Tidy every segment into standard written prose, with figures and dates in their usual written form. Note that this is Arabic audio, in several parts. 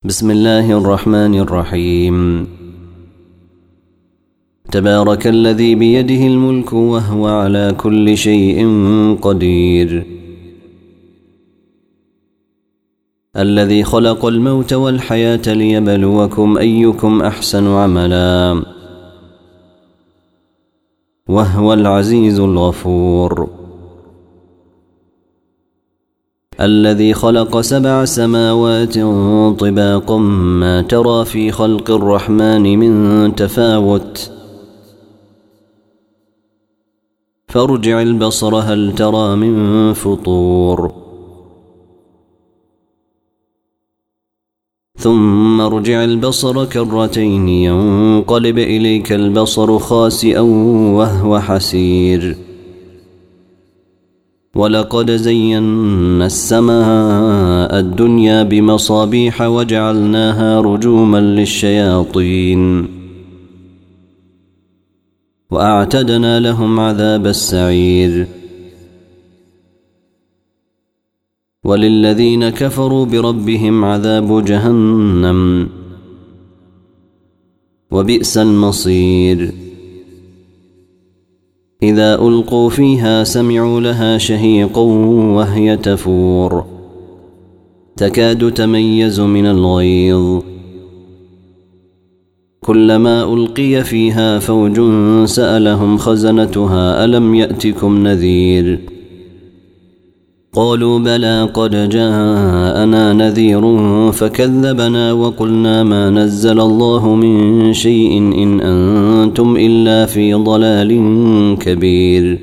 بسم الله الرحمن الرحيم. تبارك الذي بيده الملك وهو على كل شيء قدير، الذي خلق الموت والحياة ليبلوكم أيكم أحسن عملا، وهو العزيز الغفور، الذي خلق 7 سماوات طباقا ما ترى في خلق الرحمن من تفاوت، فارجع البصر هل ترى من فطور، ثم ارجع البصر كرتين ينقلب إليك البصر خاسئا وهو حسير، ولقد زينا السماء الدنيا بمصابيح وجعلناها رجوما للشياطين، وأعتدنا لهم عذاب السعير، وللذين كفروا بربهم عذاب جهنم، وبئس المصير. إذا ألقوا فيها سمعوا لها شهيقا وهي تفور، تكاد تميز من الغيظ، كلما ألقي فيها فوج سألهم خزنتها ألم يأتكم نذير، قالوا بلى قد جاءنا نذير فكذبنا وقلنا ما نزل الله من شيء إن أنتم إلا في ضلال كبير،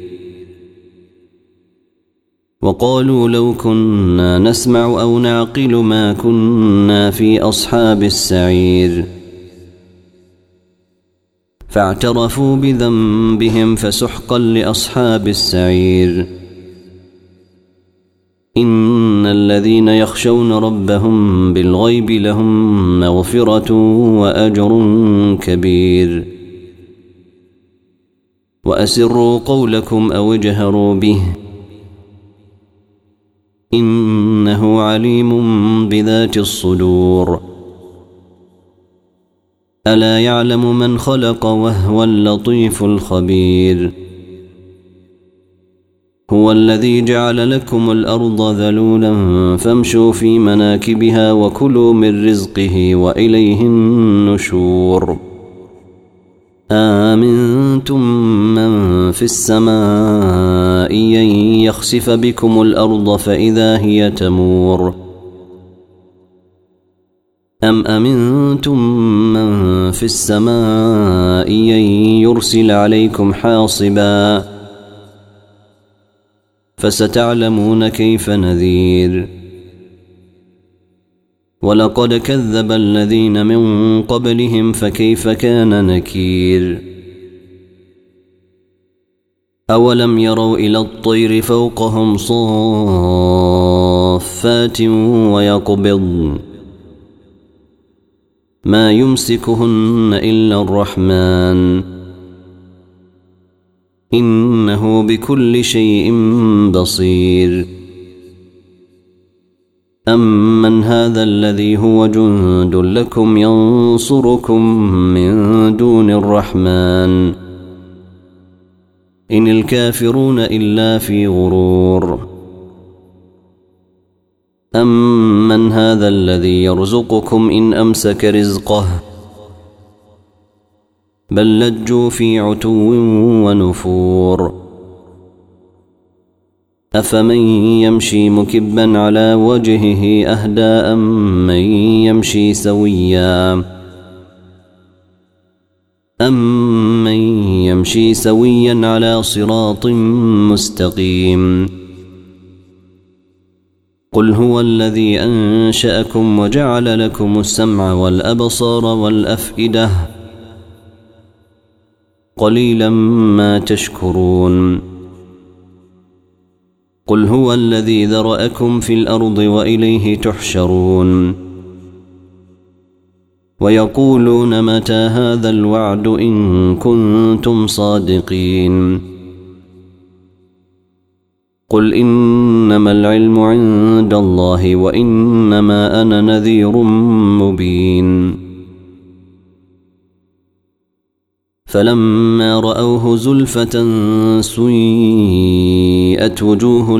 وقالوا لو كنا نسمع أو نعقل ما كنا في أصحاب السعير، فاعترفوا بذنبهم فسحقا لأصحاب السعير. إن الذين يخشون ربهم بالغيب لهم مغفرة وأجر كبير، وأسروا قولكم أو اجهروا به إنه عليم بذات الصدور، ألا يعلم من خلق وهو اللطيف الخبير، هو الذي جعل لكم الأرض ذلولا فامشوا في مناكبها وكلوا من رزقه وإليه النشور. آمنتم من في السماء أن يخسف بكم الأرض فإذا هي تمور، أم أمنتم من في السماء أن يرسل عليكم حاصبا، فستعلمون كيف نذير. ولقد كذب الذين من قبلهم فكيف كان نكير. أولم يروا إلى الطير فوقهم صافات ويقبضن ما يمسكهن إلا الرحمن إنه بكل شيء بصير. أمن هذا الذي هو جند لكم ينصركم من دون الرحمن إن الكافرون إلا في غرور. أمن هذا الذي يرزقكم إن أمسك رزقه بل لجوا في عتو ونفور. أفمن يمشي مكبا على وجهه أهدى أمن يمشي سويا على صراط مستقيم. قل هو الذي أنشأكم وجعل لكم السمع والأبصار والأفئدة قليلا ما تشكرون. قل هو الذي ذرأكم في الأرض وإليه تحشرون. ويقولون متى هذا الوعد إن كنتم صادقين. قل إنما العلم عند الله وإنما أنا نذير مبين. فلما رأوه زلفة سيئت وجوه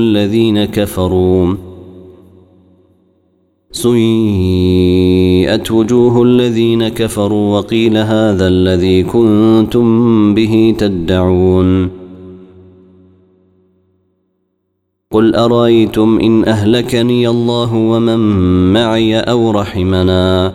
الذين كفروا وقيل هذا الذي كنتم به تدعون. قل أرأيتم إن أهلكني الله ومن معي أو رحمنا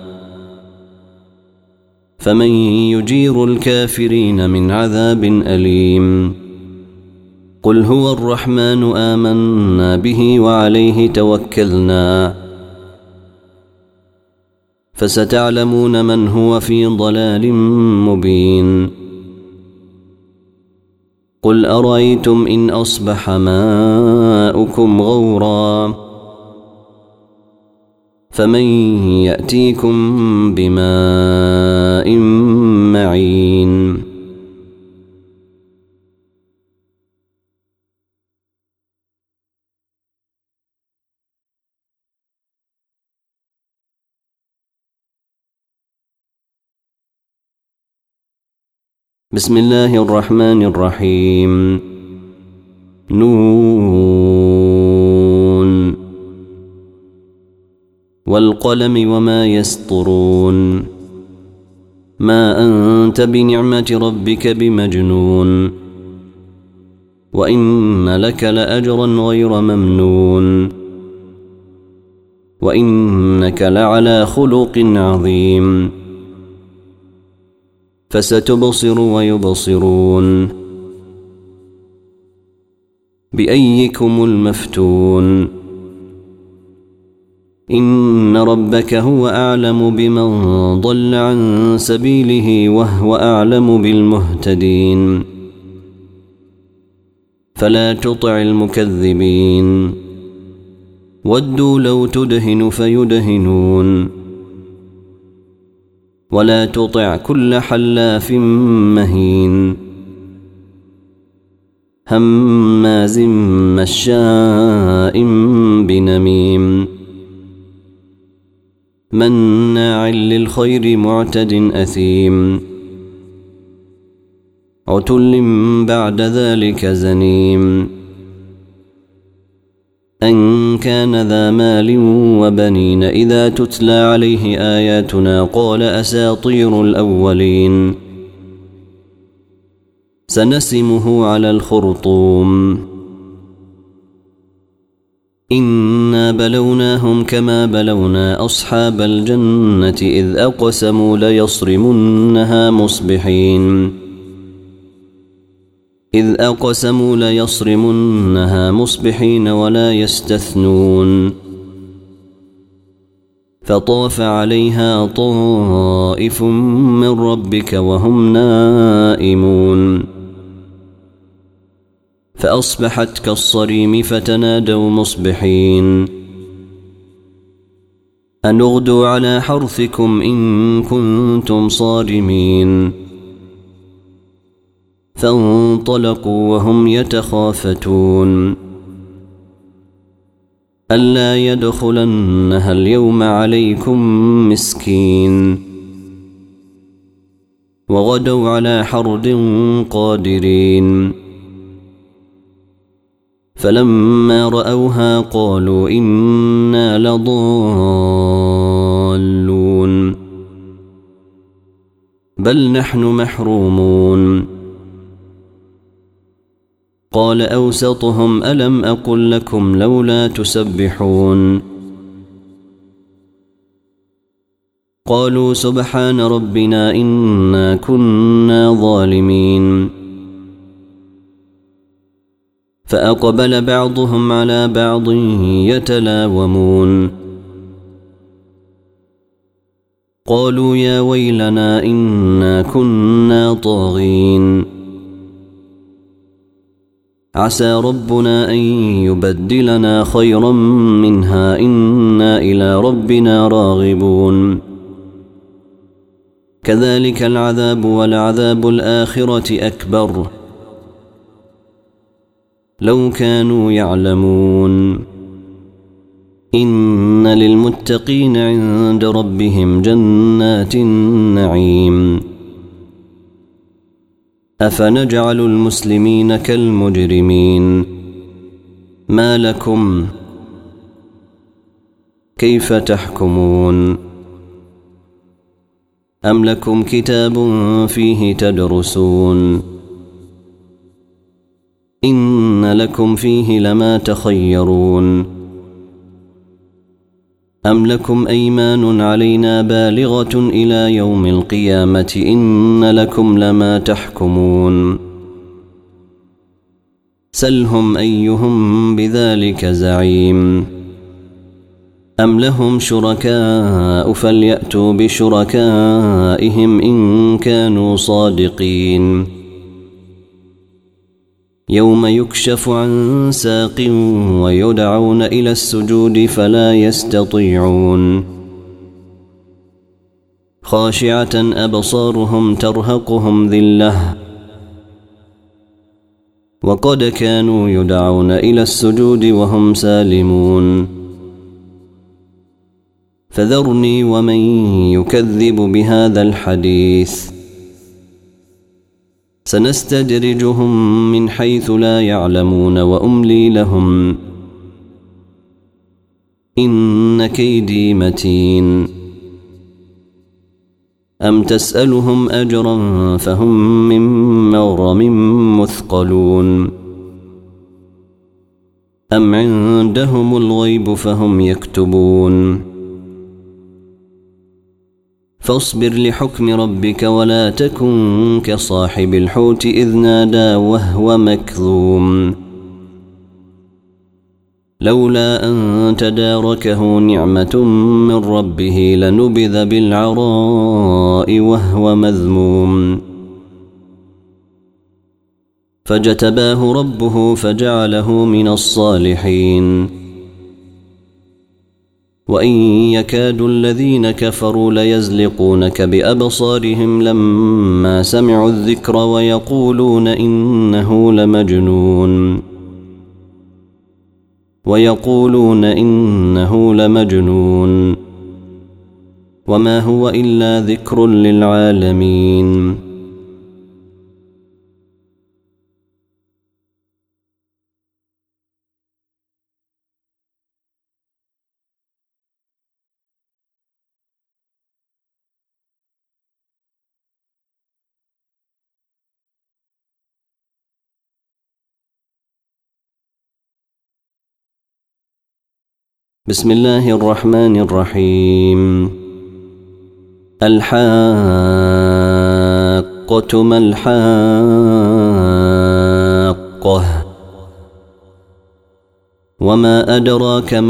فمن يجير الكافرين من عذاب أليم. قل هو الرحمن آمنا به وعليه توكلنا فستعلمون من هو في ضلال مبين. قل أرأيتم إن أصبح ماؤكم غورا فمن يأتيكم بماء معين. بسم الله الرحمن الرحيم. نون والقلم وما يسطرون. ما أنت بنعمة ربك بمجنون وإن لك لأجرا غير ممنون وإنك لعلى خلق عظيم. فستبصر ويبصرون بأيكم المفتون. إن ربك هو أعلم بمن ضل عن سبيله وهو أعلم بالمهتدين. فلا تطع المكذبين ودوا لو تدهن فيدهنون. ولا تطع كل حلاف مهين هماز مشاء بنميم مناع للخير معتد أثيم عتل بعد ذلك زنيم. أن كان ذا مال وبنين إذا تتلى عليه آياتنا قال أساطير الأولين. سنسمه على الخرطوم. إنا بلوناهم كما بلونا أصحاب الجنة إذ أقسموا ليصرمنها مصبحين ولا يستثنون. فطاف عليها طائف من ربك وهم نائمون فأصبحت كالصريم فتنادوا مصبحين أن اغدوا على حرثكم إن كنتم صارمين. فانطلقوا وهم يتخافتون ألا يدخلنها اليوم عليكم مسكين. وغدوا على حرد قادرين. فلما رأوها قالوا إنا لضالون بل نحن محرومون. قال أوسطهم ألم أقل لكم لولا تسبحون. قالوا سبحان ربنا إنا كنا ظالمين. فأقبل بعضهم على بعض يتلاومون قالوا يا ويلنا إنا كنا طاغين. عسى ربنا أن يبدلنا خيرا منها إنا إلى ربنا راغبون. كذلك العذاب ولعذاب الآخرة أكبر لو كانوا يعلمون. إن للمتقين عند ربهم جنات النعيم. أفنجعل المسلمين كالمجرمين؟ ما لكم كيف تحكمون؟ أم لكم كتاب فيه تدرسون؟ إن لكم فيه لما تخيرون. أم لكم أيمان علينا بالغة إلى يوم القيامة إن لكم لما تحكمون. سلهم أيهم بذلك زعيم. أم لهم شركاء فليأتوا بشركائهم إن كانوا صادقين. يوم يكشف عن ساق ويدعون إلى السجود فلا يستطيعون. خاشعة أبصارهم ترهقهم ذلة وقد كانوا يدعون إلى السجود وهم سالمون. فذرني ومن يكذب بهذا الحديث سنستدرجهم من حيث لا يعلمون وأملي لهم إن كيدي متين. أم تسألهم أجرا فهم من مغرم مثقلون. أم عندهم الغيب فهم يكتبون. فاصبر لحكم ربك ولا تكن كصاحب الحوت إذ نادى وهو مكظوم. لولا أن تداركه نعمة من ربه لنبذ بالعراء وهو مذموم. فاجتباه ربه فجعله من الصالحين. وإن يكاد الذين كفروا ليزلقونك بأبصارهم لما سمعوا الذكر ويقولون إنه لمجنون وما هو إلا ذكر للعالمين. بسم الله الرحمن الرحيم. الحاقة ما الحاقة وما أدراك ما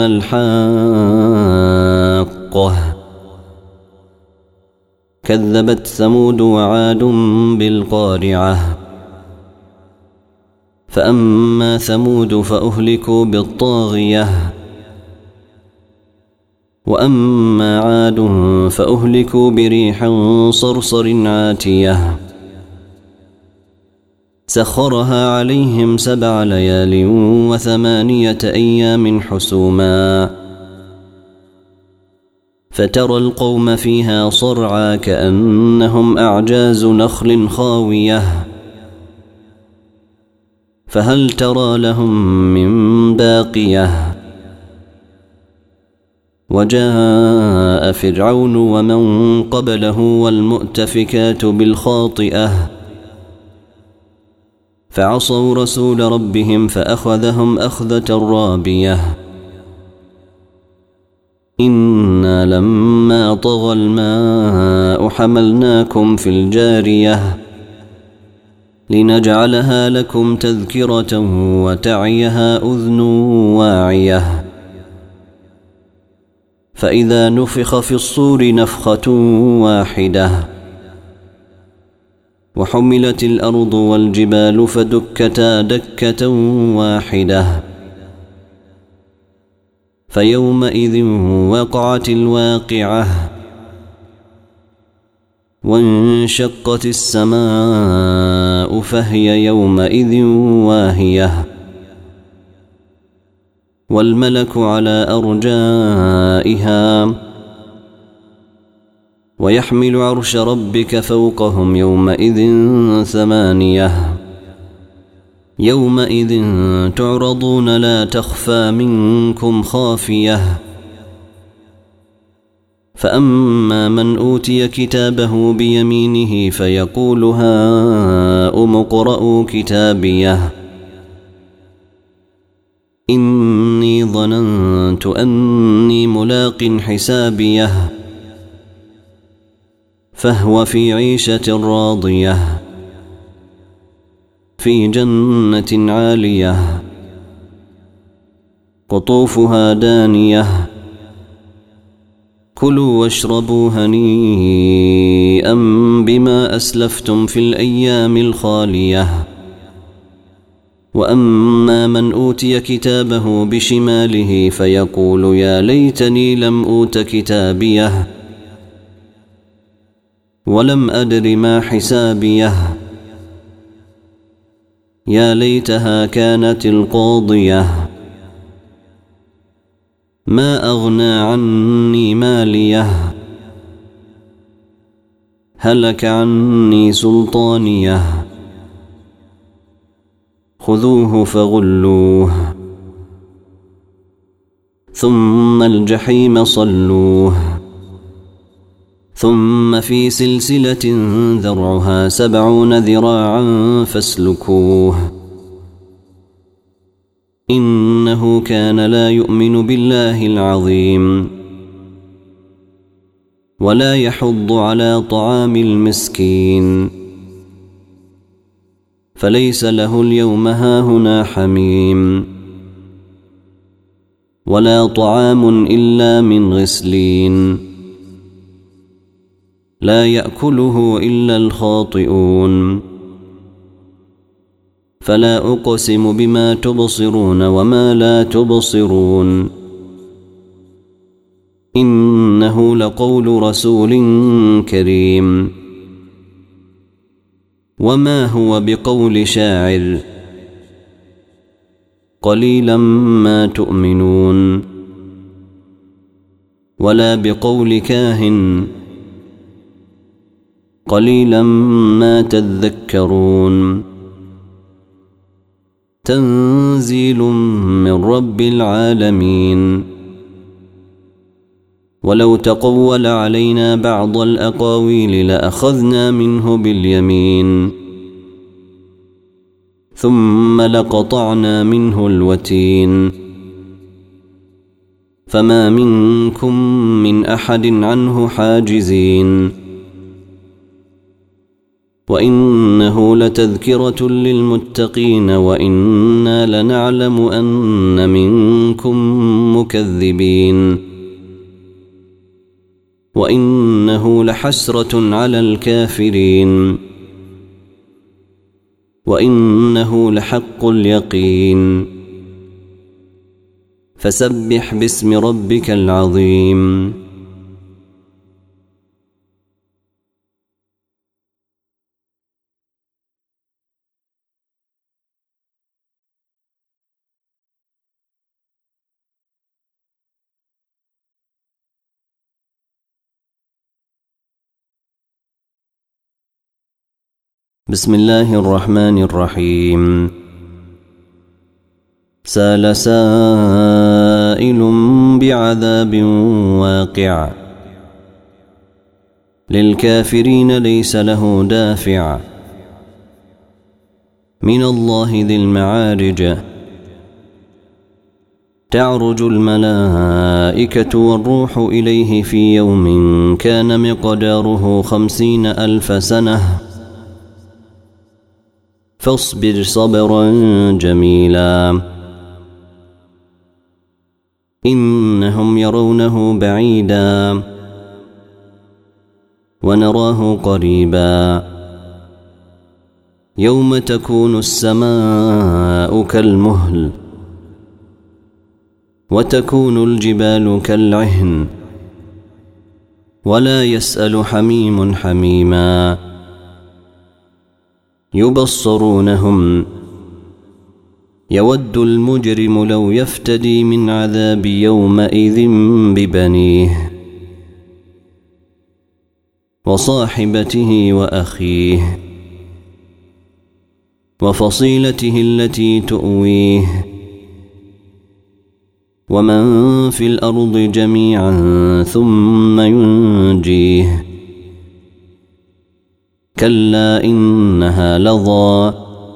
الحاقة. كذبت ثمود وعاد بالقارعة. فأما ثمود فأهلكوا بالطاغية وأما عاد فأهلكوا بريح صرصر عاتية سخرها عليهم 7 ليال و8 أيام حسوما فترى القوم فيها صرعى كأنهم أعجاز نخل خاوية فهل ترى لهم من باقية. وجاء فرعون ومن قبله والمؤتفكات بالخاطئة فعصوا رسول ربهم فأخذهم أخذة رابية. إنا لما طغى الماء حملناكم في الجارية لنجعلها لكم تذكرة وتعيها أذن واعية. فإذا نفخ في الصور نفخة واحدة وحملت الأرض والجبال فدكتا دكة واحدة فيومئذ وقعت الواقعة وانشقت السماء فهي يومئذ واهية والملك على أرجائها ويحمل عرش ربك فوقهم يومئذ 8 يومئذ تعرضون لا تخفى منكم خافية فأما من أوتي كتابه بيمينه فيقول هاؤم اقرءوا كتابيه إني ظننت أني ملاق حسابيه فهو في عيشة راضية في جنة عالية قطوفها دانية كلوا واشربوا هنيئا بما أسلفتم في الأيام الخالية وأما من أوتي كتابه بشماله فيقول يا ليتني لم أوت كتابيه ولم أدر ما حسابيه يا ليتها كانت القاضية ما أغنى عني ماليه هلك عني سلطانيه خذوه فغلوه ثم الجحيم صلوه ثم في سلسلة ذرعها 70 ذراعا فاسلكوه إنه كان لا يؤمن بالله العظيم ولا يحض على طعام المسكين فليس له اليوم هاهنا حميم ولا طعام إلا من غسلين لا يأكله إلا الخاطئون فلا أقسم بما تبصرون وما لا تبصرون إنه لقول رسول كريم وما هو بقول شاعر قليلا ما تؤمنون ولا بقول كاهن قليلا ما تذكرون تنزيل من رب العالمين ولو تقول علينا بعض الأقاويل لأخذنا منه باليمين ثم لقطعنا منه الوتين فما منكم من أحد عنه حاجزين وإنه لتذكرة للمتقين وإنا لنعلم أن منكم مكذبين وإنه لحسرة على الكافرين وإنه لحق اليقين فسبح باسم ربك العظيم بسم الله الرحمن الرحيم سأل سائل بعذاب واقع للكافرين ليس له دافع من الله ذي المعارج تعرج الملائكة والروح إليه في يوم كان مقداره 50,000 سنة فاصبر صبرا جميلا إنهم يرونه بعيدا ونراه قريبا يوم تكون السماء كالمهل وتكون الجبال كالعهن ولا يسأل حميم حميما يبصرونهم يود المجرم لو يفتدي من عذاب يومئذ ببنيه وصاحبته وأخيه وفصيلته التي تؤويه ومن في الأرض جميعا ثم ينجيه كلا إنها لظى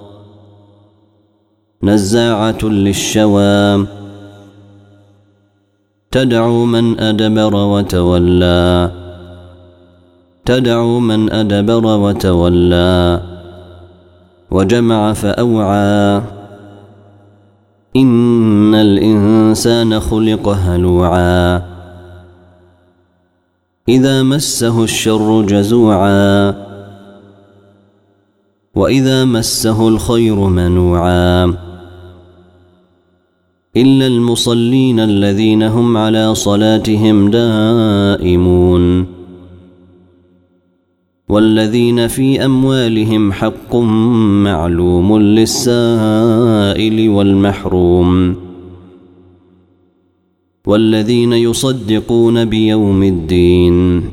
نزاعة للشوى تدعو من أدبر وتولى وجمع فأوعى إن الإنسان خلق هلوعا إذا مسه الشر جزوعا وإذا مسه الخير منوعا إلا المصلين الذين هم على صلاتهم دائمون والذين في أموالهم حق معلوم للسائل والمحروم والذين يصدقون بيوم الدين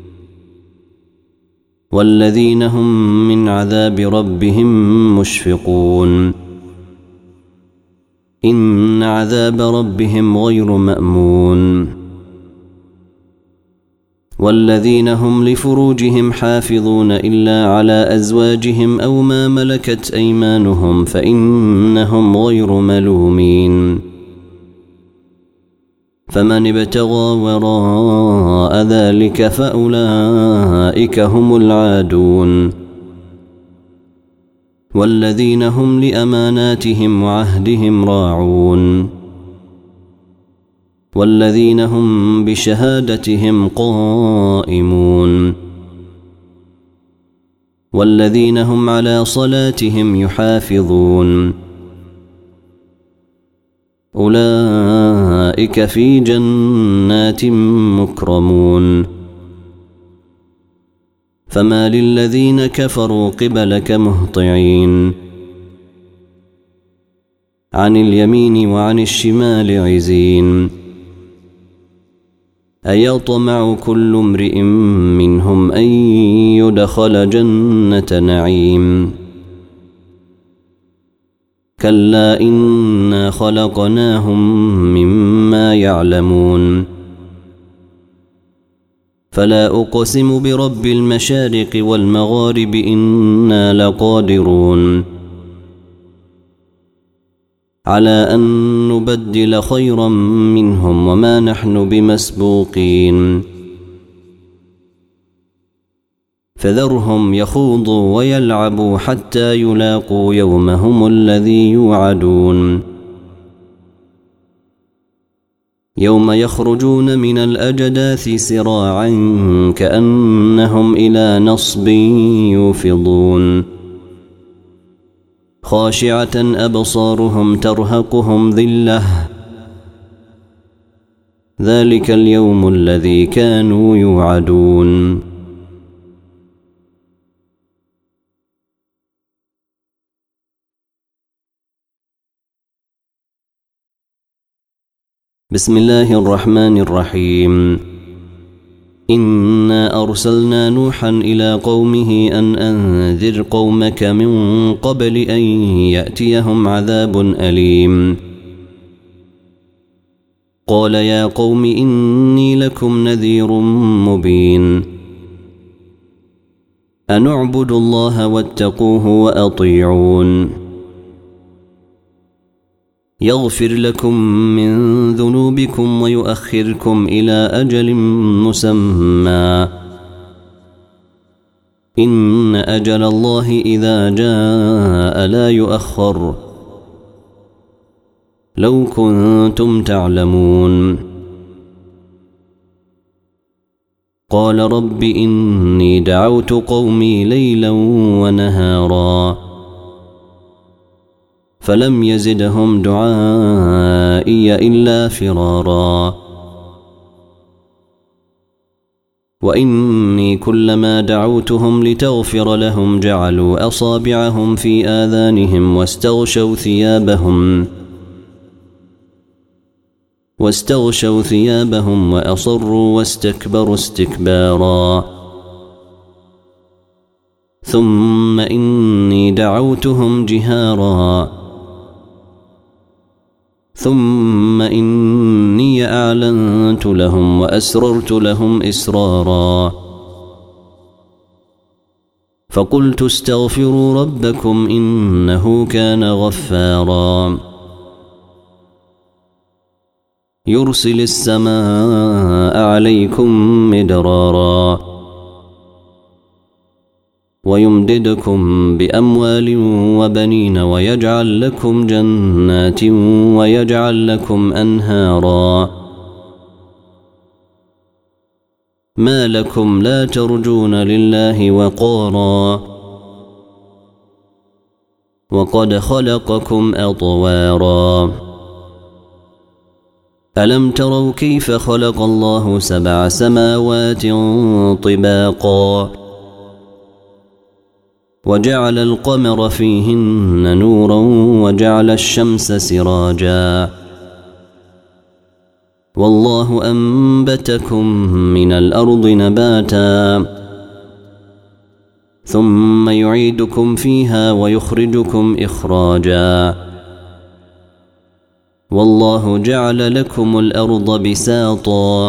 والذين هم من عذاب ربهم مشفقون إن عذاب ربهم غير مأمون والذين هم لفروجهم حافظون إلا على أزواجهم أو ما ملكت أيمانهم فإنهم غير ملومين فمن ابتغى وراء ذلك فأولئك هم العادون والذين هم لأماناتهم وعهدهم راعون والذين هم بشهادتهم قائمون والذين هم على صلاتهم يحافظون أولئك في جنات مكرمون فما للذين كفروا قبلك مهطعين عن اليمين وعن الشمال عزين أيطمع كل امرئ منهم أن يدخل جنة نعيم كلا إنا خلقناهم مما يعلمون فلا أقسم برب المشارق والمغارب إنا لقادرون على أن نبدل خيرا منهم وما نحن بمسبوقين فذرهم يخوضوا ويلعبوا حتى يلاقوا يومهم الذي يوعدون يوم يخرجون من الأجداث سراعا كأنهم إلى نصب يوفضون خاشعة أبصارهم ترهقهم ذلة ذلك اليوم الذي كانوا يوعدون بسم الله الرحمن الرحيم إنا أرسلنا نوحا إلى قومه أن أنذر قومك من قبل أن يأتيهم عذاب أليم قال يا قوم إني لكم نذير مبين أن اعبدوا الله واتقوه وأطيعون يغفر لكم من ذنوبكم ويؤخركم إلى أجل مسمى إن أجل الله إذا جاء لا يؤخر لو كنتم تعلمون قال رب إني دعوت قومي ليلا ونهارا فلم يزدهم دعائي إلا فرارا وإني كلما دعوتهم لتغفر لهم جعلوا أصابعهم في آذانهم واستغشوا ثيابهم وأصروا واستكبروا استكبارا ثم إني دعوتهم جهارا ثم إني أعلنت لهم وأسررت لهم إسرارا فقلت استغفروا ربكم إنه كان غفارا يرسل السماء عليكم مدرارا ويمددكم بأموال وبنين ويجعل لكم جنات ويجعل لكم أنهارا ما لكم لا ترجون لله وقارا وقد خلقكم أطوارا ألم تروا كيف خلق الله 7 سماوات طباقا وجعل القمر فيهن نورا وجعل الشمس سراجا والله أنبتكم من الأرض نباتا ثم يعيدكم فيها ويخرجكم إخراجا والله جعل لكم الأرض بساطا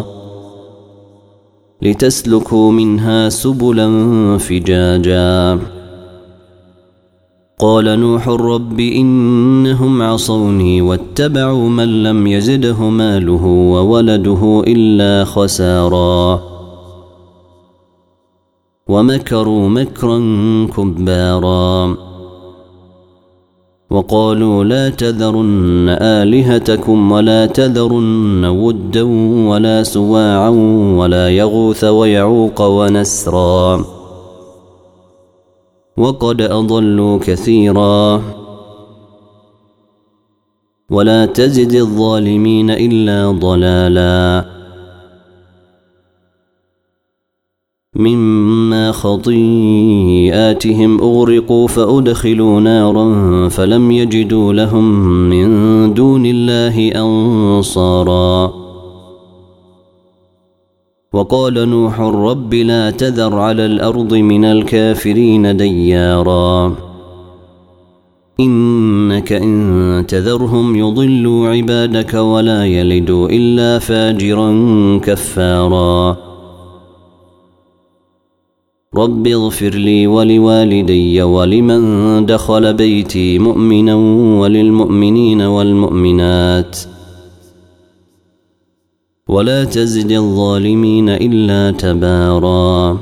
لتسلكوا منها سبلا فجاجا قال نوح رب إنهم عصوني واتبعوا من لم يزده ماله وولده إلا خسارا ومكروا مكرا كبارا وقالوا لا تذرن آلهتكم ولا تذرن ودا ولا سواعا ولا يغوث ويعوق ونسرا وقد أضلوا كثيرا ولا تزد الظالمين إلا ضلالا مما خطيئاتهم أغرقوا فأدخلوا نارا فلم يجدوا لهم من دون الله أنصارا وقال نوح رب لا تذر على الأرض من الكافرين ديارا إنك إن تذرهم يضلوا عبادك ولا يلدوا إلا فاجرا كفارا رب اغفر لي ولوالدي ولمن دخل بيتي مؤمنا وللمؤمنين والمؤمنات ولا تزد الظالمين إلا تبارا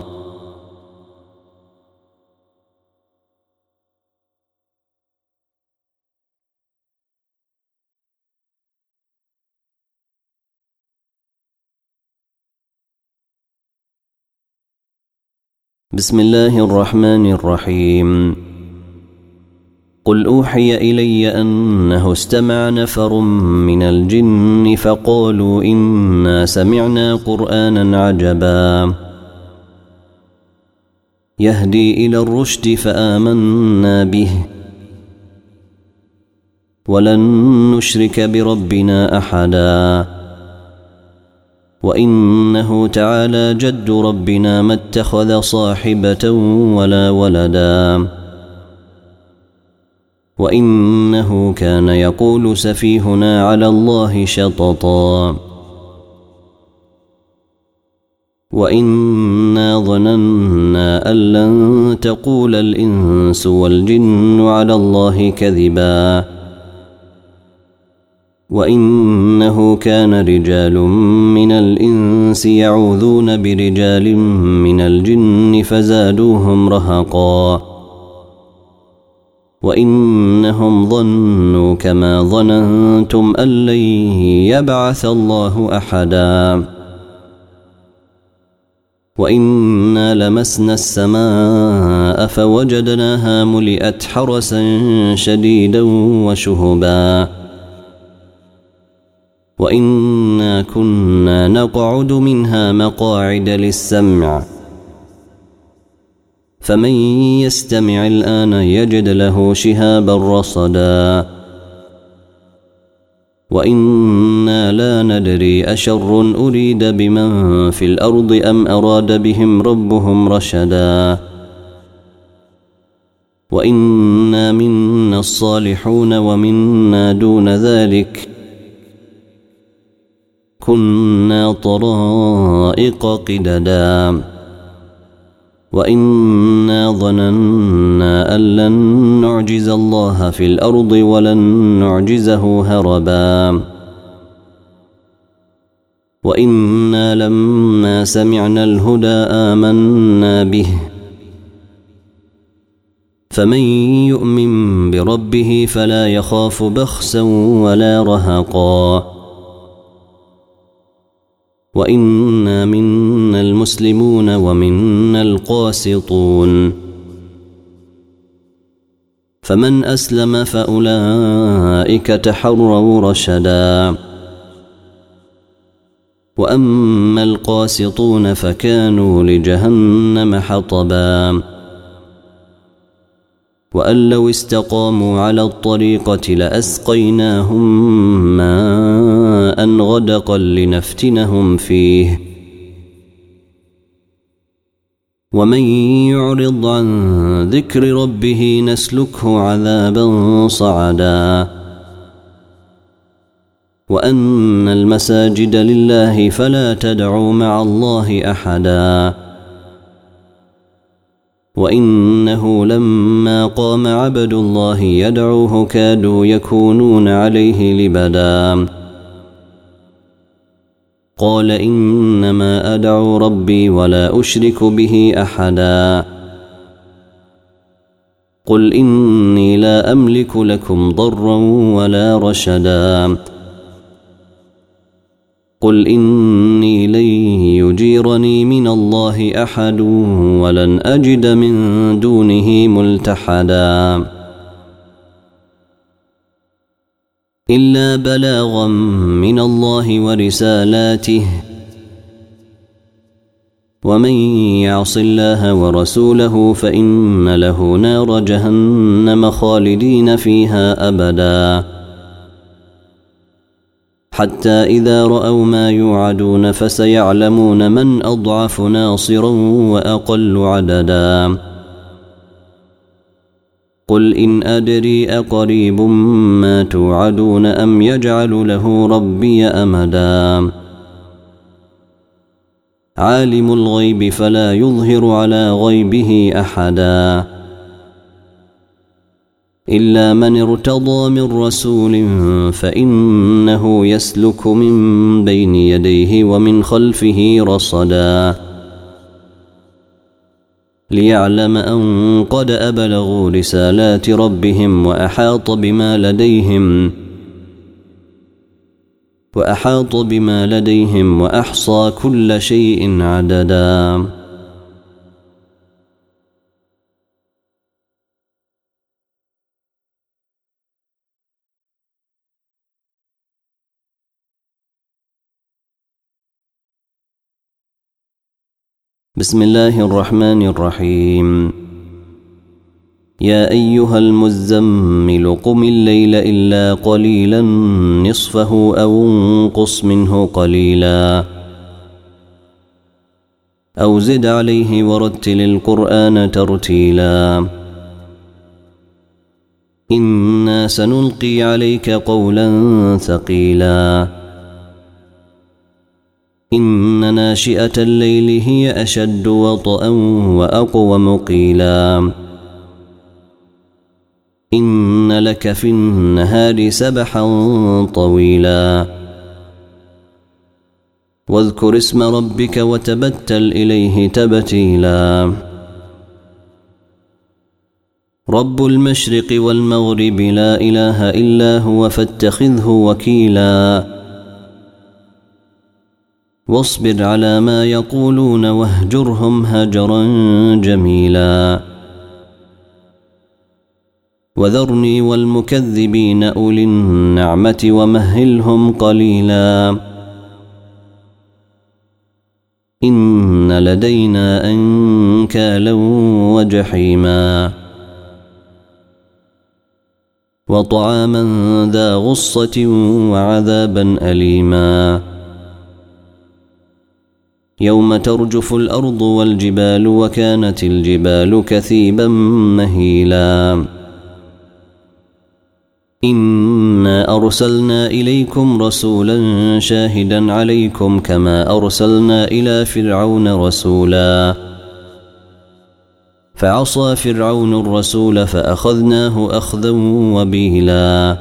بسم الله الرحمن الرحيم قل أوحي إلي أنه استمع نفر من الجن فقالوا إنا سمعنا قرآنا عجبا يهدي إلى الرشد فآمنا به ولن نشرك بربنا أحدا وإنه تعالى جد ربنا ما اتخذ صاحبة ولا ولدا وإنه كان يقول سفيهنا على الله شططا وإنا ظننا أن لن تقول الإنس والجن على الله كذبا وإنه كان رجال من الإنس يعوذون برجال من الجن فزادوهم رهقا وإنهم ظنوا كما ظننتم أن لن يبعث الله أحدا وإنا لمسنا السماء فوجدناها ملئت حرسا شديدا وشهبا وإنا إنا كنا نقعد منها مقاعد للسمع فمن يستمع الآن يجد له شهابا رصدا وإنا لا ندري أشر أريد بمن في الأرض أم أراد بهم ربهم رشدا وإنا منا الصالحون ومنا دون ذلك كنا طرائق قددا وإنا ظننا أن لن نعجز الله في الأرض ولن نعجزه هربا وإنا لما سمعنا الهدى آمنا به فمن يؤمن بربه فلا يخاف بخسا ولا رهقا وإنا منا المسلمون ومنا القاسطون فمن أسلم فأولئك تحروا رشدا وأما القاسطون فكانوا لجهنم حطبا وأن لو استقاموا على الطريقة لأسقيناهم ماء غدقا لنفتنهم فيه ومن يعرض عن ذكر ربه نسلكه عذابا صعدا وأن المساجد لله فلا تدعوا مع الله أحدا وإنه لما قام عبد الله يدعوه كادوا يكونون عليه لبدا قال إنما أدعو ربي ولا أشرك به أحدا قل إني لا أملك لكم ضرا ولا رشدا قل إني لن يجيرني من الله أحد ولن أجد من دونه ملتحدا إلا بلاغا من الله ورسالاته ومن يعص الله ورسوله فإن له نار جهنم خالدين فيها أبدا حتى إذا رأوا ما يوعدون فسيعلمون من أضعف ناصرا وأقل عددا قل إن أدري أقريب ما توعدون أم يجعل له ربي أمدا عالم الغيب فلا يظهر على غيبه أحدا إلا من ارتضى من رسول فإنه يسلك من بين يديه ومن خلفه رصدا ليعلم أن قد أبلغوا رسالات ربهم وأحاط بما لديهم وأحصى كل شيء عددا بسم الله الرحمن الرحيم يا أيها المزمل قم الليل إلا قليلا نصفه أو انقص منه قليلا أو زد عليه ورتل القرآن ترتيلا إنا سنلقي عليك قولا ثقيلا إن ناشئة الليل هي أشد وطئا وأقوم قيلا إن لك في النهار سبحا طويلا واذكر اسم ربك وتبتل إليه تبتيلا رب المشرق والمغرب لا إله إلا هو فاتخذه وكيلا واصبر على ما يقولون واهجرهم هجرا جميلا وذرني والمكذبين أولي النعمة ومهلهم قليلا إن لدينا أنكالا وجحيما وطعاما ذا غصة وعذابا أليما يوم ترجف الأرض والجبال وكانت الجبال كثيبا مهيلا إنا أرسلنا إليكم رسولا شاهدا عليكم كما أرسلنا إلى فرعون رسولا فعصى فرعون الرسول فأخذناه أخذا وبيلا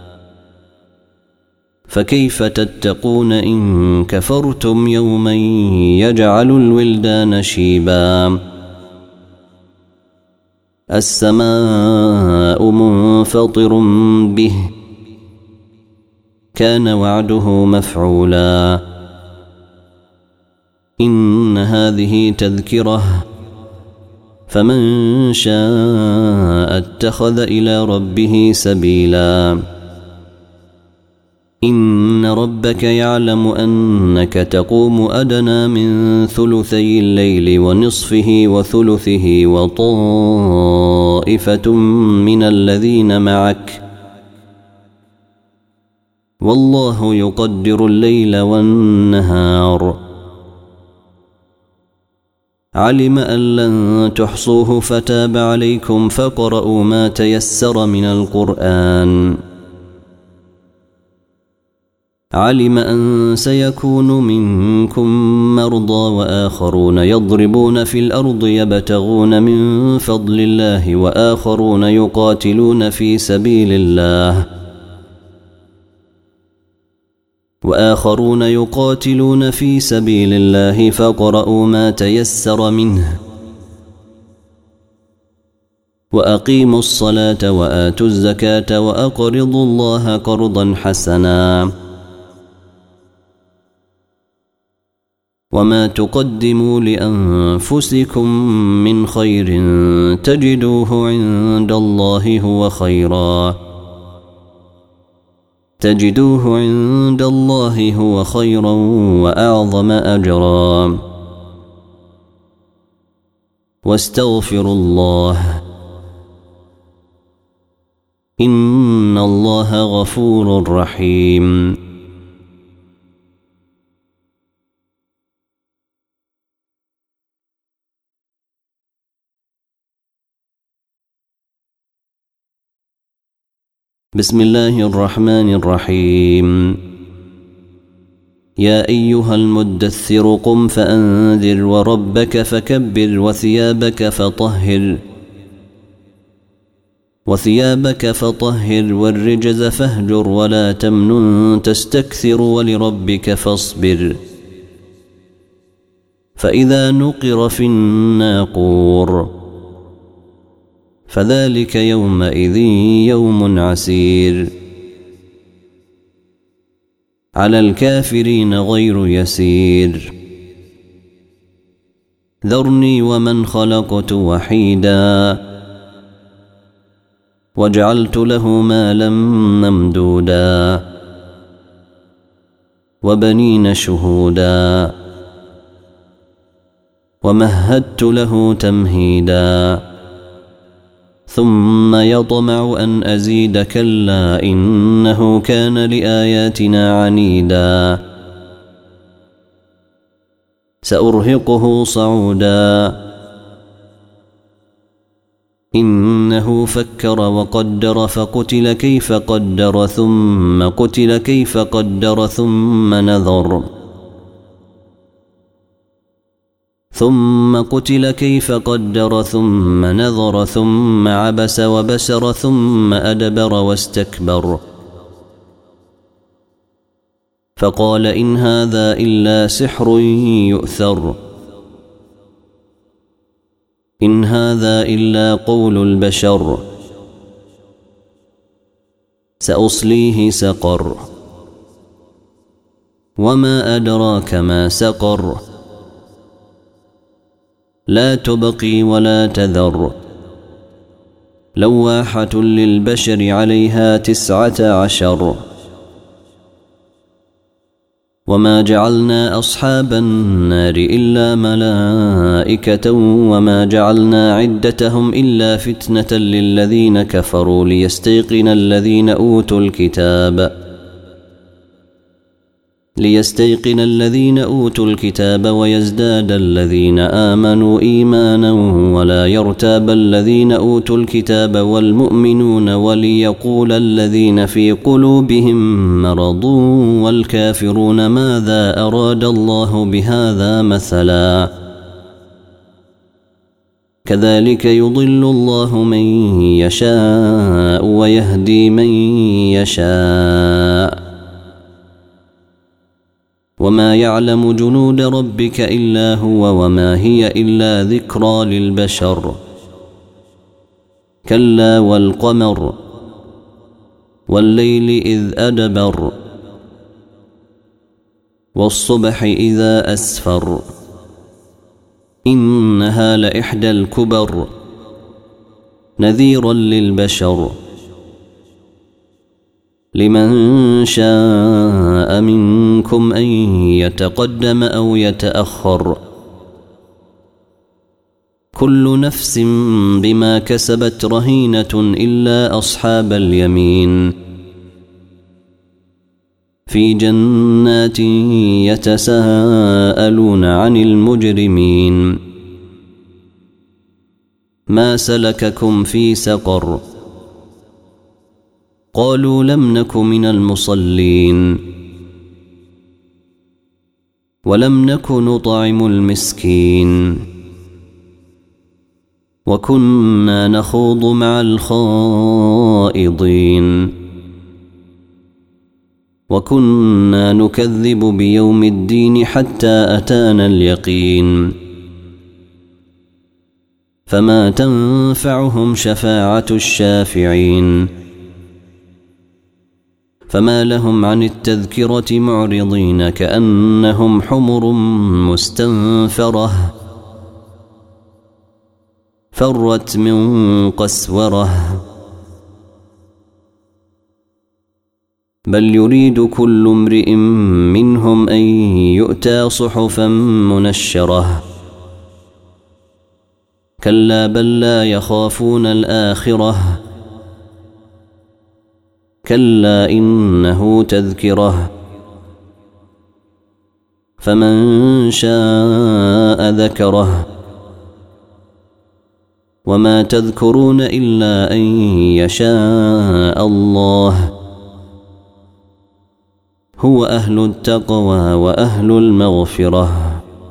فكيف تتقون إن كفرتم يوما يجعل الولدان شيبا السماء منفطر به كان وعده مفعولا إن هذه تذكرة فمن شاء اتخذ إلى ربه سبيلا إن ربك يعلم أنك تقوم أدنى من ثلثي الليل ونصفه وثلثه وطائفة من الذين معك والله يقدر الليل والنهار علم أن لن تحصوه فتاب عليكم فاقرؤوا ما تيسر من القرآن علم أن سيكون منكم مرضى وآخرون يضربون في الأرض يبتغون من فضل الله وآخرون يقاتلون في سبيل الله فاقرؤوا ما تيسر منه وأقيموا الصلاة وآتوا الزكاة وأقرضوا الله قرضا حسنا وما تقدموا لأنفسكم من خير تجدوه عند الله هو خيرا وأعظم أجرا واستغفروا الله إن الله غفور رحيم بسم الله الرحمن الرحيم يا أيها المدثر قم فأنذر وربك فكبر وثيابك فطهر والرجز فاهجر ولا تمنن تستكثر ولربك فاصبر فإذا نقر في الناقور فذلك يومئذ يوم عسير على الكافرين غير يسير ذرني ومن خلقت وحيدا وجعلت له مالا ممدودا وبنين شهودا ومهدت له تمهيدا ثم يطمع أن أزيد كلا إنه كان لآياتنا عنيدا سأرهقه صعودا إنه فكر وقدر فقتل كيف قدر ثم قتل كيف قدر ثم قتل كيف قدر ثم نظر ثم عبس وبسر ثم أدبر واستكبر فقال إن هذا إلا سحر يؤثر إن هذا إلا قول البشر سأصليه سقر وما أدراك ما سقر لا تبقي ولا تذر لواحة للبشر عليها 19 وما جعلنا أصحاب النار إلا ملائكة وما جعلنا عدتهم إلا فتنة للذين كفروا ليستيقن الذين أوتوا الكتاب ويزداد الذين آمنوا إيمانا ولا يرتاب الذين أوتوا الكتاب والمؤمنون وليقول الذين في قلوبهم مرض والكافرون ماذا أراد الله بهذا مثلا كذلك يضل الله من يشاء ويهدي من يشاء وما يعلم جنود ربك إلا هو وما هي إلا ذكرى للبشر كلا والقمر والليل إذ أدبر والصبح إذا أسفر إنها لإحدى الكبر نذيرا للبشر لمن شاء منكم أن يتقدم أو يتأخر كل نفس بما كسبت رهينة إلا أصحاب اليمين في جنات يتساءلون عن المجرمين ما سلككم في سقر قالوا لم نك من المصلين ولم نك نطعم المسكين وكنا نخوض مع الخائضين وكنا نكذب بيوم الدين حتى أتانا اليقين فما تنفعهم شفاعة الشافعين فما لهم عن التذكرة معرضين كأنهم حمر مستنفرة فرت من قسورة بل يريد كل امرئ منهم أن يؤتى صحفا منشرة كلا بل لا يخافون الآخرة كلا إنه تذكرة فمن شاء ذكره وما تذكرون إلا أن يشاء الله هو أهل التقوى وأهل المغفرة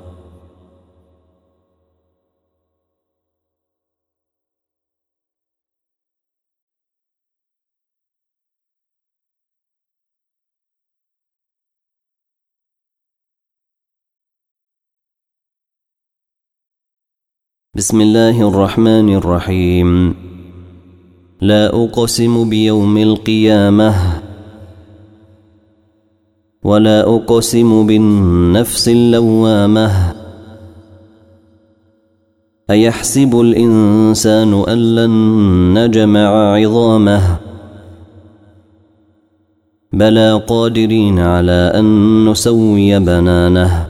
بسم الله الرحمن الرحيم لا أقسم بيوم القيامة ولا أقسم بالنفس اللوامة أيحسب الإنسان أن لن نجمع عظامه بلى قادرين على أن نسوي بنانه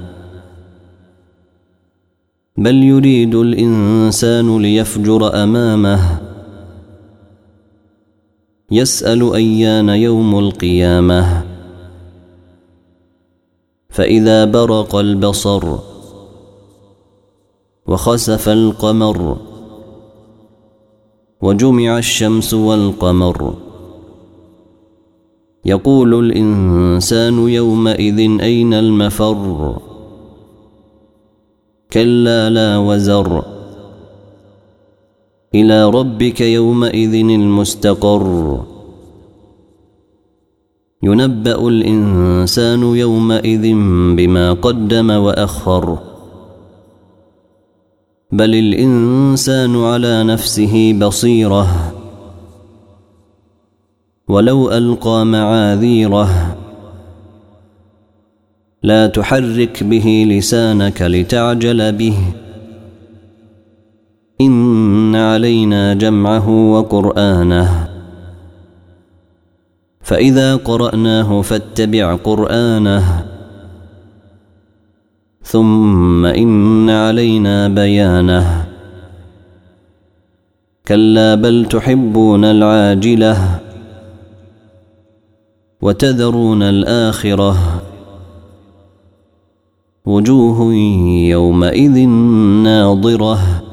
بل يريد الإنسان ليفجر أمامه يسأل أيان يوم القيامة فإذا برق البصر وخسف القمر وجمع الشمس والقمر يقول الإنسان يومئذ أين المفر كلا لا وزر إلى ربك يومئذ المستقر ينبأ الإنسان يومئذ بما قدم وأخر بل الإنسان على نفسه بصيرة ولو ألقى معاذيره لا تحرك به لسانك لتعجل به إن علينا جمعه وقرآنه فإذا قرأناه فاتبع قرآنه ثم إن علينا بيانه كلا بل تحبون العاجلة وتذرون الآخرة وجوه يومئذ ناظرة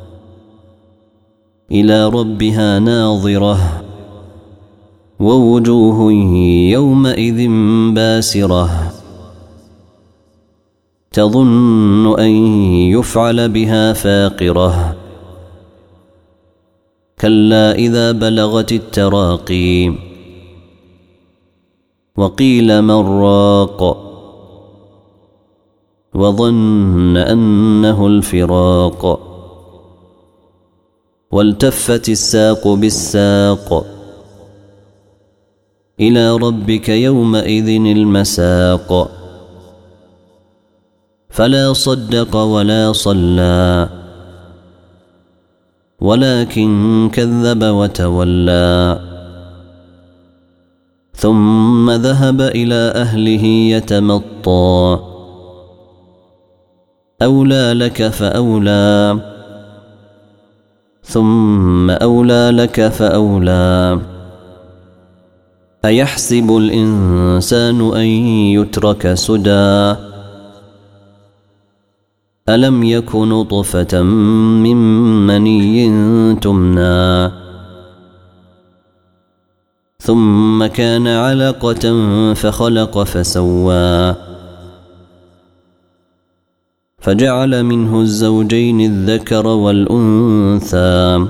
إلى ربها ناظرة ووجوه يومئذ باسرة تظن أن يفعل بها فاقرة كلا إذا بلغت التراقي وقيل من راق وظن أنه الفراق والتفت الساق بالساق إلى ربك يومئذ المساق فلا صدق ولا صلى ولكن كذب وتولى ثم ذهب إلى أهله يتمطى أولى لك فأولى ثم أولى لك فأولى أيحسب الإنسان أن يترك سدى ألم يك نطفة من مني تمنى ثم كان علقة فخلق فسوى فجعل منه الزوجين الذكر والأنثى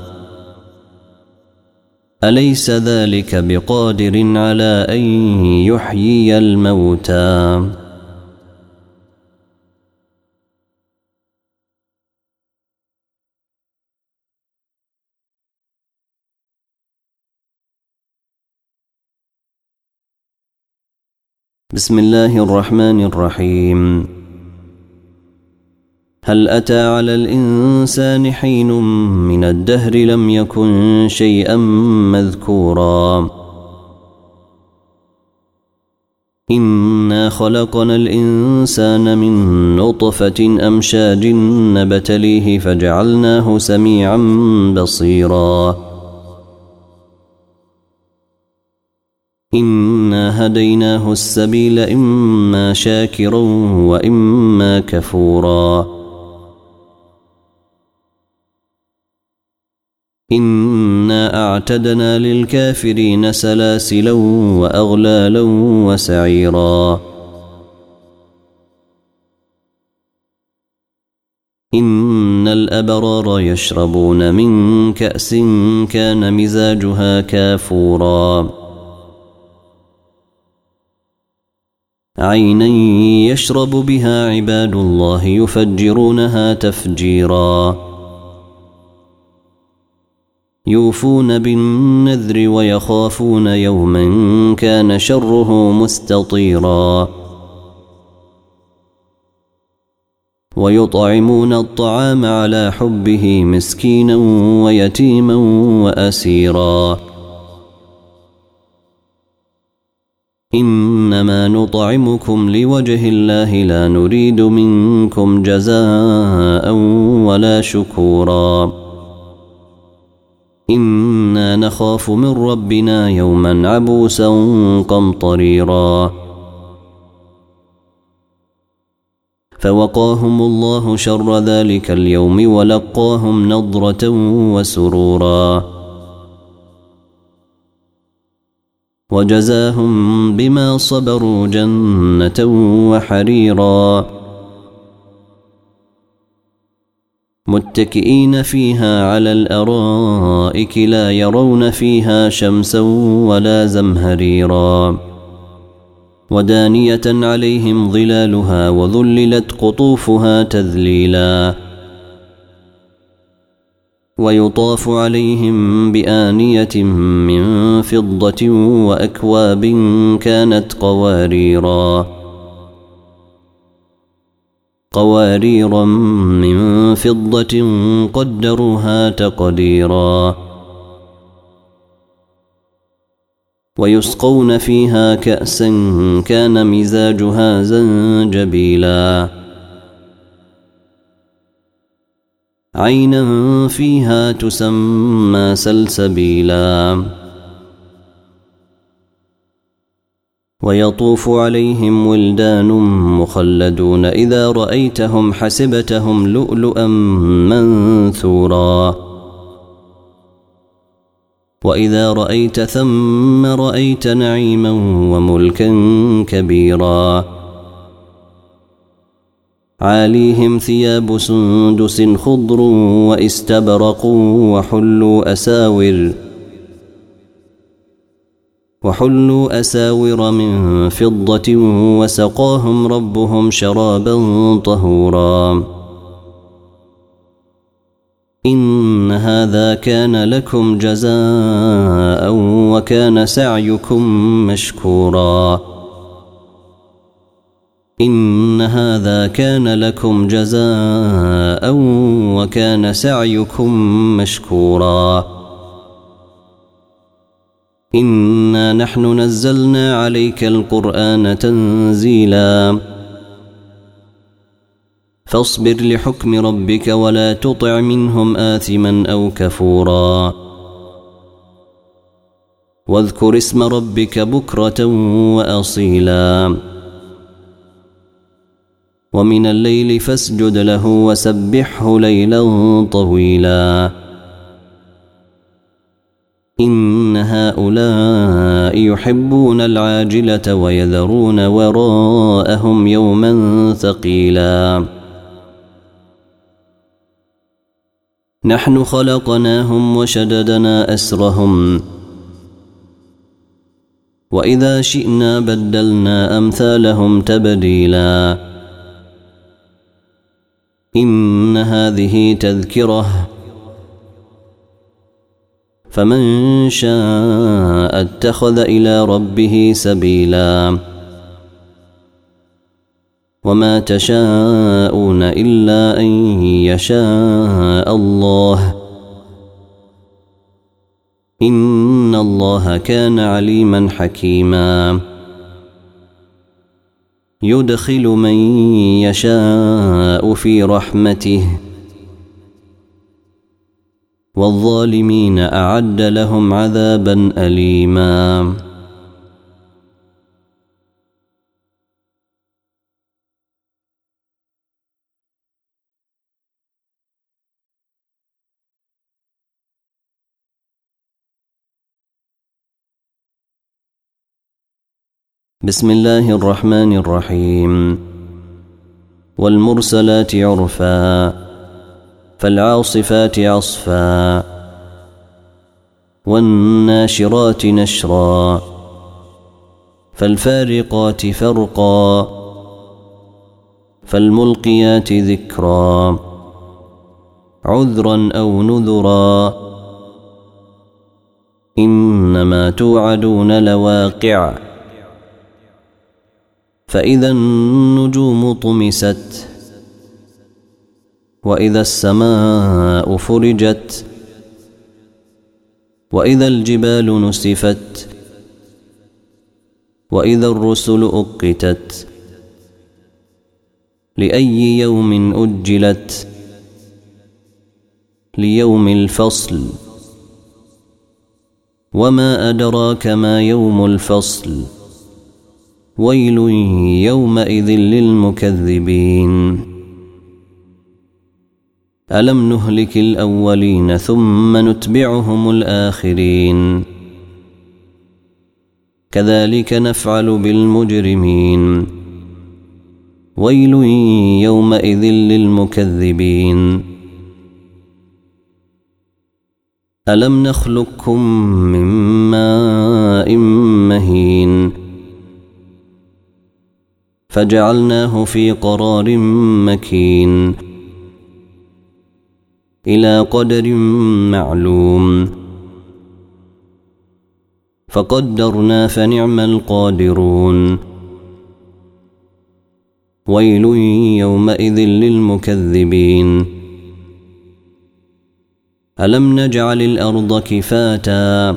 أليس ذلك بقادر على أن يحيي الموتى بسم الله الرحمن الرحيم هل أتى على الإنسان حين من الدهر لم يكن شيئا مذكورا إنا خلقنا الإنسان من نطفة أمشاج نبتليه فجعلناه سميعا بصيرا إنا هديناه السبيل إما شاكرا وإما كفورا إنا أعتدنا للكافرين سلاسلا وأغلالا وسعيرا إن الأبرار يشربون من كأس كان مزاجها كافورا عينا يشرب بها عباد الله يفجرونها تفجيرا يوفون بالنذر ويخافون يوما كان شره مستطيرا ويطعمون الطعام على حبه مسكينا ويتيما وأسيرا إنما نطعمكم لوجه الله لا نريد منكم جزاء ولا شكورا إنا نخاف من ربنا يوما عبوسا قمطريرا فوقاهم الله شر ذلك اليوم ولقاهم نضرة وسرورا وجزاهم بما صبروا جنة وحريرا متكئين فيها على الأرائك لا يرون فيها شمسا ولا زمهريرا ودانية عليهم ظلالها وذللت قطوفها تذليلا ويطاف عليهم بآنية من فضة وأكواب كانت قواريرا من فضة قدروها تقديرا ويسقون فيها كأسا كان مزاجها زنجبيلا عينا فيها تسمى سلسبيلا ويطوف عليهم ولدان مخلدون إذا رأيتهم حسبتهم لؤلؤا منثورا وإذا رأيت ثم رأيت نعيما وملكا كبيرا عاليهم ثياب سندس خضر واستبرق وحلوا أساور من فضة وسقاهم ربهم شرابا طهورا إن هذا كان لكم جزاء وكان سعيكم مشكورا إن هذا كان لكم جزاء وكان سعيكم مشكورا إنا نحن نزلنا عليك القرآن تنزيلا فاصبر لحكم ربك ولا تطع منهم آثما أو كفورا واذكر اسم ربك بكرة وأصيلا ومن الليل فاسجد له وسبحه ليلا طويلا إن هؤلاء يحبون العاجلة ويذرون وراءهم يوما ثقيلا نحن خلقناهم وشددنا أسرهم وإذا شئنا بدلنا أمثالهم تبديلا إن هذه تذكرة فمن شاء اتخذ إلى ربه سبيلا وما تشاءون إلا أن يشاء الله إن الله كان عليما حكيما يدخل من يشاء في رحمته والظالمين أعد لهم عذابا أليما بسم الله الرحمن الرحيم والمرسلات عرفا فالعاصفات عصفا والناشرات نشرا فالفارقات فرقا فالملقيات ذكرا عذرا أو نذرا إنما توعدون لواقع فإذا النجوم طمست وإذا السماء فرجت وإذا الجبال نسفت وإذا الرسل أقتت لأي يوم أجلت ليوم الفصل وما أدراك ما يوم الفصل ويل يومئذ للمكذبين ألم نهلك الأولين ثم نتبعهم الآخرين كذلك نفعل بالمجرمين ويل يومئذ للمكذبين ألم نخلقكم من ماء مهين فجعلناه في قرار مكين إلى قدر معلوم فقدرنا فنعم القادرون ويل يومئذ للمكذبين ألم نجعل الأرض كفاتا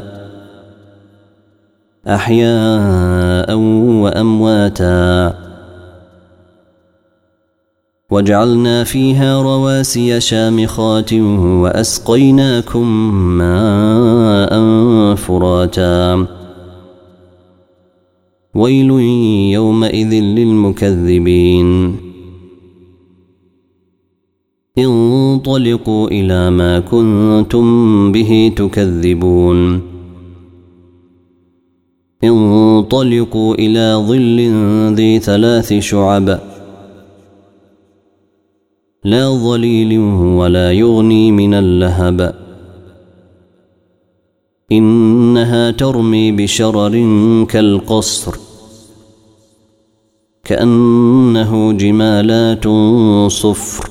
أحياء وأمواتا وجعلنا فيها رواسي شامخات وأسقيناكم ماء فراتا ويل يومئذ للمكذبين انطلقوا إلى ما كنتم به تكذبون انطلقوا إلى ظل ذي 3 شعب لا ظليل ولا يغني من اللهب إنها ترمي بشرر كالقصر كأنه جمالات صفر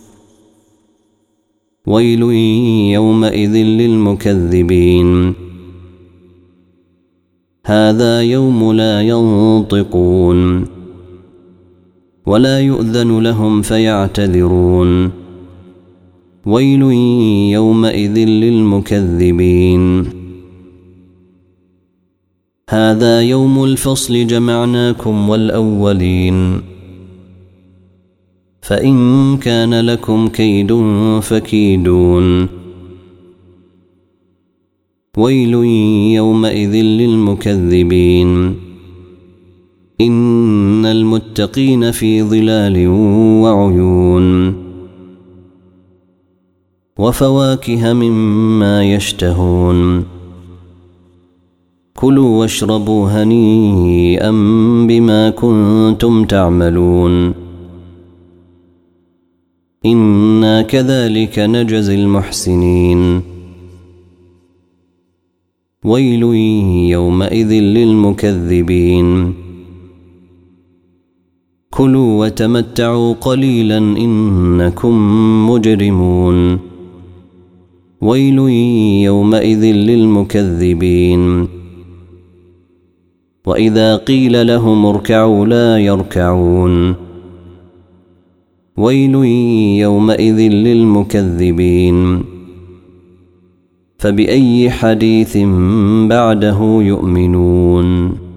ويل يومئذ للمكذبين هذا يوم لا ينطقون ولا يؤذن لهم فيعتذرون ويل يومئذ للمكذبين هذا يوم الفصل جمعناكم والأولين فإن كان لكم كيد فكيدون ويل يومئذ للمكذبين إن المتقين في ظلال وعيون وفواكه مما يشتهون كلوا واشربوا هنيئا بما كنتم تعملون إنا كذلك نجزي المحسنين ويل يومئذ للمكذبين كلوا وتمتعوا قليلا إنكم مجرمون ويل يومئذ للمكذبين وإذا قيل لهم اركعوا لا يركعون ويل يومئذ للمكذبين فبأي حديث بعده يؤمنون